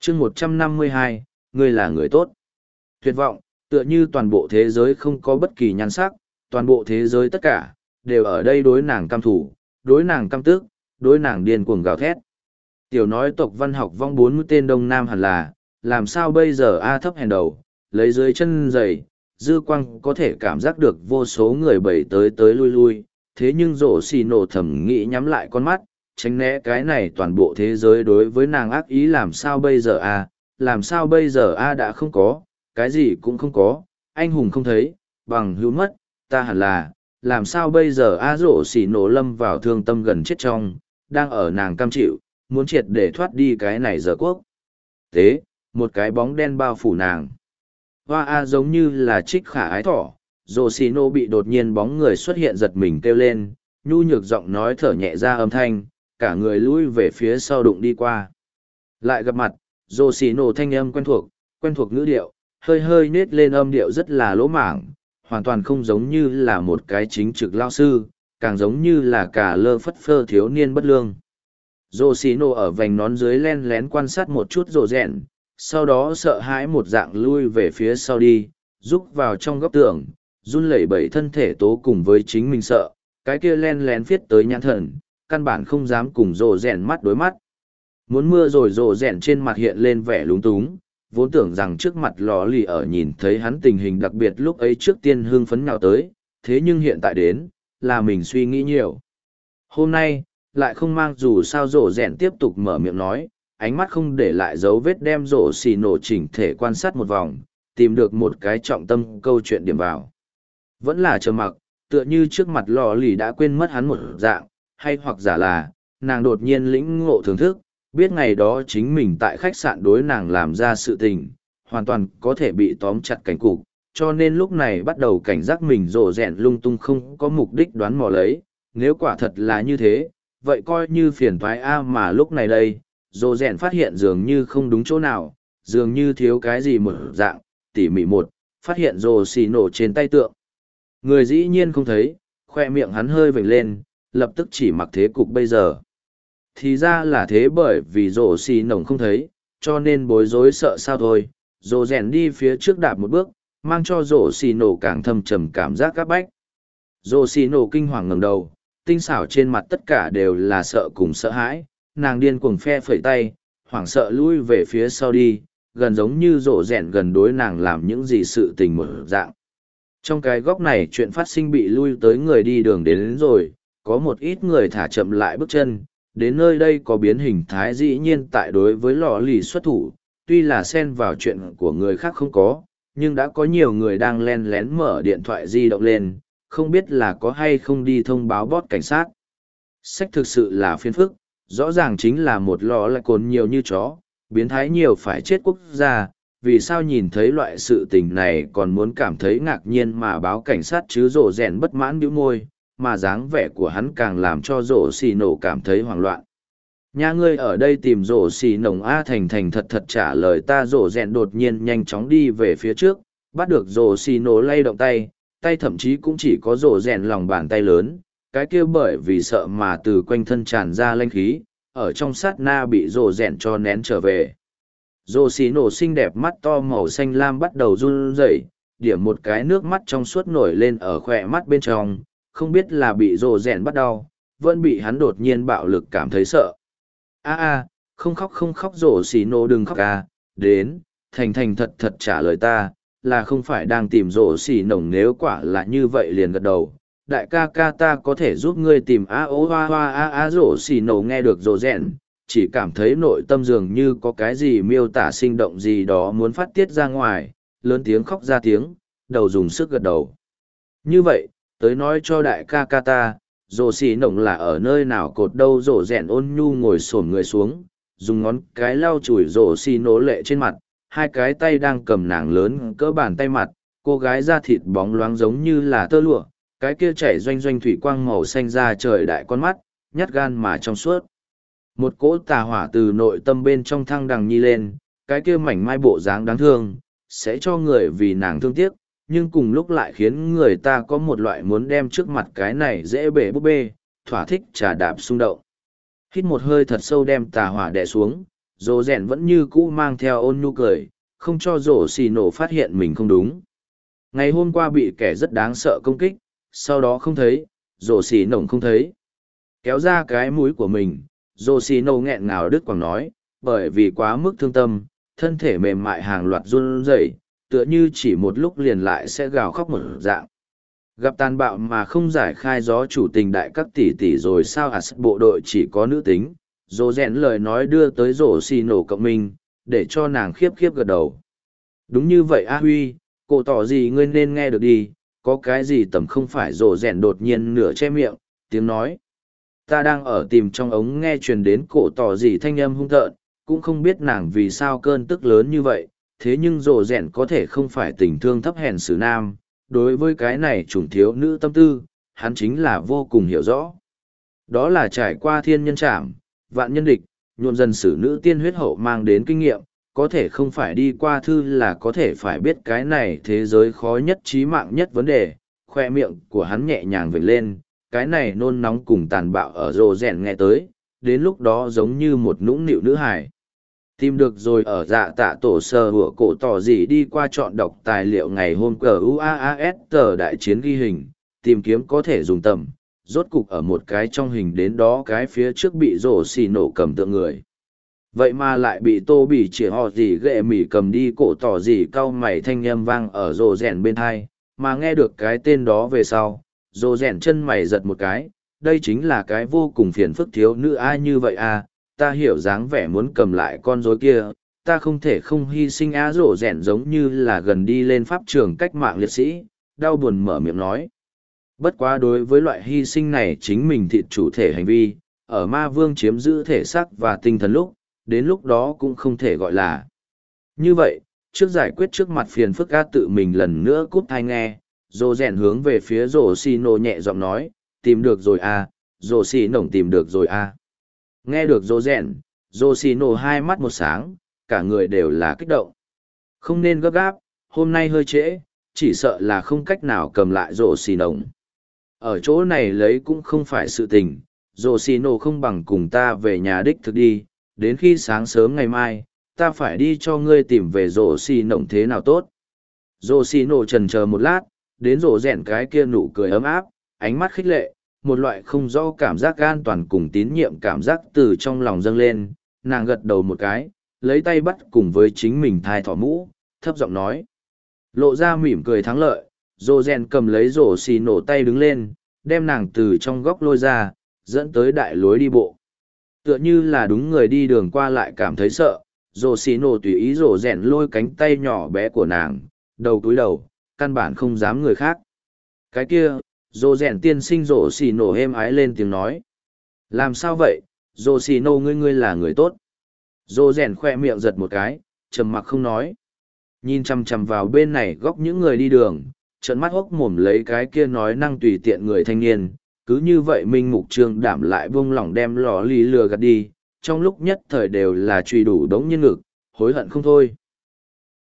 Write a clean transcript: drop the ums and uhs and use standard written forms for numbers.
chương 152, ngươi là người tốt. Tuyệt vọng, tựa như toàn bộ thế giới không có bất kỳ nhan sắc, toàn bộ thế giới tất cả, đều ở đây đối nàng căm thủ, đối nàng căm tức, đối nàng điên cuồng gào thét. Tiểu nói tộc văn học vong 4 mũi tên đông nam hẳn là, làm sao bây giờ A thấp hèn đầu, lấy dưới chân giày, dư quang có thể cảm giác được vô số người bầy tới tới lui lui, thế nhưng rổ xì nổ thầm nghĩ nhắm lại con mắt, tránh né cái này toàn bộ thế giới đối với nàng ác ý làm sao bây giờ A, làm sao bây giờ A đã không có, cái gì cũng không có, anh hùng không thấy, bằng hữu mất, ta hẳn là, làm sao bây giờ A rổ xì nổ lâm vào thương tâm gần chết trong, đang ở nàng cam chịu, muốn triệt để thoát đi cái này giờ quốc. Thế, một cái bóng đen bao phủ nàng. Hoa A giống như là trích khả ái thỏ, rổ xì nổ bị đột nhiên bóng người xuất hiện giật mình kêu lên, nhu nhược giọng nói thở nhẹ ra âm thanh, cả người lui về phía sau đụng đi qua. Lại gặp mặt, rổ xì nổ thanh âm quen thuộc ngữ điệu, hơi hơi nết lên âm điệu rất là lỗ mảng, hoàn toàn không giống như là một cái chính trực lao sư, càng giống như là cả lơ phất phơ thiếu niên bất lương. Rồ xì nổ ở vành nón dưới len lén quan sát một chút rồ rẹn, sau đó sợ hãi một dạng lui về phía sau đi, rúc vào trong góc tường, run lẩy bẩy thân thể tố cùng với chính mình sợ, cái kia len lén viết tới nhãn thần, căn bản không dám cùng rồ rẹn mắt đối mắt. Muốn mưa rồi rồ rẹn trên mặt hiện lên vẻ lúng túng, vốn tưởng rằng trước mặt lò lì ở nhìn thấy hắn tình hình đặc biệt lúc ấy trước tiên hưng phấn nào tới, thế nhưng hiện tại đến, là mình suy nghĩ nhiều. Hôm nay, lại không mang dù sao rổ rẹn tiếp tục mở miệng nói, ánh mắt không để lại dấu vết đem rổ xì nổ chỉnh thể quan sát một vòng, tìm được một cái trọng tâm câu chuyện điểm vào. Vẫn là trầm mặc, tựa như trước mặt lò lì đã quên mất hắn một dạng, hay hoặc giả là, nàng đột nhiên lĩnh ngộ thưởng thức, biết ngày đó chính mình tại khách sạn đối nàng làm ra sự tình, hoàn toàn có thể bị tóm chặt cảnh cục, cho nên lúc này bắt đầu cảnh giác mình rồ rẹn lung tung không có mục đích đoán mò lấy, nếu quả thật là như thế, vậy coi như phiền toái A mà lúc này đây, rồ rẹn phát hiện dường như không đúng chỗ nào, dường như thiếu cái gì một dạng, tỉ mỉ một, phát hiện rồ xì nổ trên tay tượng. Người dĩ nhiên không thấy, khoe miệng hắn hơi vểnh lên, lập tức chỉ mặc thế cục bây giờ. Thì ra là thế bởi vì rổ xì nồng không thấy, cho nên bối rối sợ sao thôi, rổ rèn đi phía trước đạp một bước, mang cho rổ xì nổ càng thâm trầm cảm giác các bách. Rổ xì nổ kinh hoàng ngẩng đầu, tinh xảo trên mặt tất cả đều là sợ cùng sợ hãi, nàng điên cuồng phe phẩy tay, hoảng sợ lui về phía sau đi, gần giống như rổ rèn gần đối nàng làm những gì sự tình một dạng. Trong cái góc này chuyện phát sinh bị lui tới người đi đường đến rồi, có một ít người thả chậm lại bước chân, đến nơi đây có biến hình thái dĩ nhiên tại đối với lò lì xuất thủ, tuy là xen vào chuyện của người khác không có, nhưng đã có nhiều người đang len lén mở điện thoại di động lên, không biết là có hay không đi thông báo bót cảnh sát. Sách thực sự là phiền phức, rõ ràng chính là một lò lại cồn nhiều như chó, biến thái nhiều phải chết quốc gia, vì sao nhìn thấy loại sự tình này còn muốn cảm thấy ngạc nhiên mà báo cảnh sát chứ rổ rèn bất mãn bĩu môi, mà dáng vẻ của hắn càng làm cho rổ xì nổ cảm thấy hoảng loạn. Nhà ngươi ở đây tìm rổ xì nồng A thành thành thật thật trả lời ta rổ rèn đột nhiên nhanh chóng đi về phía trước, bắt được rổ xì nổ lay động tay, tay thậm chí cũng chỉ có rổ rèn lòng bàn tay lớn, cái kia bởi vì sợ mà từ quanh thân tràn ra lanh khí, ở trong sát na bị rổ rèn cho nén trở về. Rổ xì nổ xinh đẹp mắt to màu xanh lam bắt đầu run rẩy, điểm một cái nước mắt trong suốt nổi lên ở khỏe mắt bên trong, không biết là bị rồ rèn bắt đau, vẫn bị hắn đột nhiên bạo lực cảm thấy sợ. Không khóc rổ xì nổ đừng khóc đến, thành thành thật thật trả lời ta, là không phải đang tìm rổ xì nồng nếu quả là như vậy liền gật đầu. Đại ca ca ta có thể giúp ngươi tìm rổ xì nổ nghe được rồ rèn, chỉ cảm thấy nội tâm dường như có cái gì miêu tả sinh động gì đó muốn phát tiết ra ngoài, lớn tiếng khóc ra tiếng, đầu dùng sức gật đầu. Như vậy, tới nói cho đại ca ca ta, rổ xì nồng là ở nơi nào cột đâu rổ rèn ôn nhu ngồi xổm người xuống, dùng ngón cái lau chùi rổ xì nổ lệ trên mặt, hai cái tay đang cầm nàng lớn cỡ bàn tay mặt, cô gái da thịt bóng loáng giống như là tơ lụa, cái kia chảy doanh doanh thủy quang màu xanh ra trời đại con mắt, nhát gan mà trong suốt. Một cỗ tà hỏa từ nội tâm bên trong thăng đằng nhi lên, cái kia mảnh mai bộ dáng đáng thương, sẽ cho người vì nàng thương tiếc, nhưng cùng lúc lại khiến người ta có một loại muốn đem trước mặt cái này dễ bể búp bê, thỏa thích trà đạp xung động. Hít một hơi thật sâu đem tà hỏa đè xuống, rồ rèn vẫn như cũ mang theo ôn nhu cười, không cho rổ xì nổ phát hiện mình không đúng. Ngày hôm qua bị kẻ rất đáng sợ công kích, sau đó không thấy, rổ xì nổng không thấy. Kéo ra cái mũi của mình, rổ xì nổ nghẹn ngào đứt quảng nói, bởi vì quá mức thương tâm, thân thể mềm mại hàng loạt run rẩy, tựa như chỉ một lúc liền lại sẽ gào khóc một dạng. Gặp tàn bạo mà không giải khai gió chủ tình đại các tỷ tỷ rồi sao bộ đội chỉ có nữ tính, rồ rèn lời nói đưa tới rổ xì nổ cộng minh, để cho nàng khiếp khiếp gật đầu. Đúng như vậy A Huy, cổ tỏ gì ngươi nên nghe được đi, có cái gì tầm không phải rồ rèn đột nhiên nửa che miệng, tiếng nói. Ta đang ở tìm trong ống nghe truyền đến cổ tỏ gì thanh âm hung tợn, cũng không biết nàng vì sao cơn tức lớn như vậy, thế nhưng rồ rèn có thể không phải tình thương thấp hèn xử nam, đối với cái này chủng thiếu nữ tâm tư, hắn chính là vô cùng hiểu rõ. Đó là trải qua thiên nhân trảm, vạn nhân địch, nhuộm dần xử nữ tiên huyết hậu mang đến kinh nghiệm, có thể không phải đi qua thư là có thể phải biết cái này thế giới khó nhất trí mạng nhất vấn đề, khoe miệng của hắn nhẹ nhàng vểnh lên, cái này nôn nóng cùng tàn bạo ở rồ rèn nghe tới, đến lúc đó giống như một nũng nịu nữ hài. Tìm được rồi ở dạ tạ tổ sơ của cổ tỏ gì đi qua chọn đọc tài liệu ngày hôm cờ UAAS tờ đại chiến ghi hình, tìm kiếm có thể dùng tầm, rốt cục ở một cái trong hình đến đó cái phía trước bị rổ xì nổ cầm tượng người. Vậy mà lại bị tô bỉ chỉ họ gì ghệ mỉ cầm đi cổ tỏ gì cau mày thanh âm vang ở rồ rèn bên hai, mà nghe được cái tên đó về sau, rồ rèn chân mày giật một cái, đây chính là cái vô cùng phiền phức thiếu nữ ai như vậy à, ta hiểu dáng vẻ muốn cầm lại con rối kia, ta không thể không hy sinh á rổ rèn giống như là gần đi lên pháp trường cách mạng liệt sĩ, đau buồn mở miệng nói. Bất quá đối với loại hy sinh này chính mình thịt chủ thể hành vi, ở ma vương chiếm giữ thể xác và tinh thần lúc, đến lúc đó cũng không thể gọi là. Như vậy, trước giải quyết trước mặt phiền phức á tự mình lần nữa cút thai nghe, rổ rèn hướng về phía rổ xì nổ nhẹ giọng nói, tìm được rồi à, rổ xì nổng tìm được rồi à. Nghe được rô rèn, rô xì nổ hai mắt một sáng, cả người đều là kích động. Không nên gấp gáp, hôm nay hơi trễ, chỉ sợ là không cách nào cầm lại rô xì nổng. Ở chỗ này lấy cũng không phải sự tình, rô xì nổ không bằng cùng ta về nhà đích thực đi, đến khi sáng sớm ngày mai, ta phải đi cho ngươi tìm về rô xì nổng thế nào tốt. Rô xì nổ chần chờ một lát, đến rô rèn cái kia nụ cười ấm áp, ánh mắt khích lệ, một loại không rõ cảm giác an toàn cùng tín nhiệm cảm giác từ trong lòng dâng lên, nàng gật đầu một cái, lấy tay bắt cùng với chính mình thai thỏ mũ, thấp giọng nói. Lộ ra mỉm cười thắng lợi, rô rèn cầm lấy rổ xì nổ tay đứng lên, đem nàng từ trong góc lôi ra, dẫn tới đại lối đi bộ. Tựa như là đúng người đi đường qua lại cảm thấy sợ, rổ xì nổ tùy ý rổ rèn lôi cánh tay nhỏ bé của nàng, đầu túi đầu, căn bản không dám người khác. Cái kia, rồ rèn tiên sinh rổ xì nổ êm ái lên tiếng nói. Làm sao vậy, rồ xì nổ ngươi là người tốt. Rồ rèn khoe miệng giật một cái, trầm mặc không nói. Nhìn chằm chằm vào bên này góc những người đi đường, trợn mắt hốc mồm lấy cái kia nói năng tùy tiện người thanh niên. Cứ như vậy Minh Mục Trương đảm lại buông lỏng đem lò ly lừa gạt đi, trong lúc nhất thời đều là truy đủ đống nhân ngực, hối hận không thôi.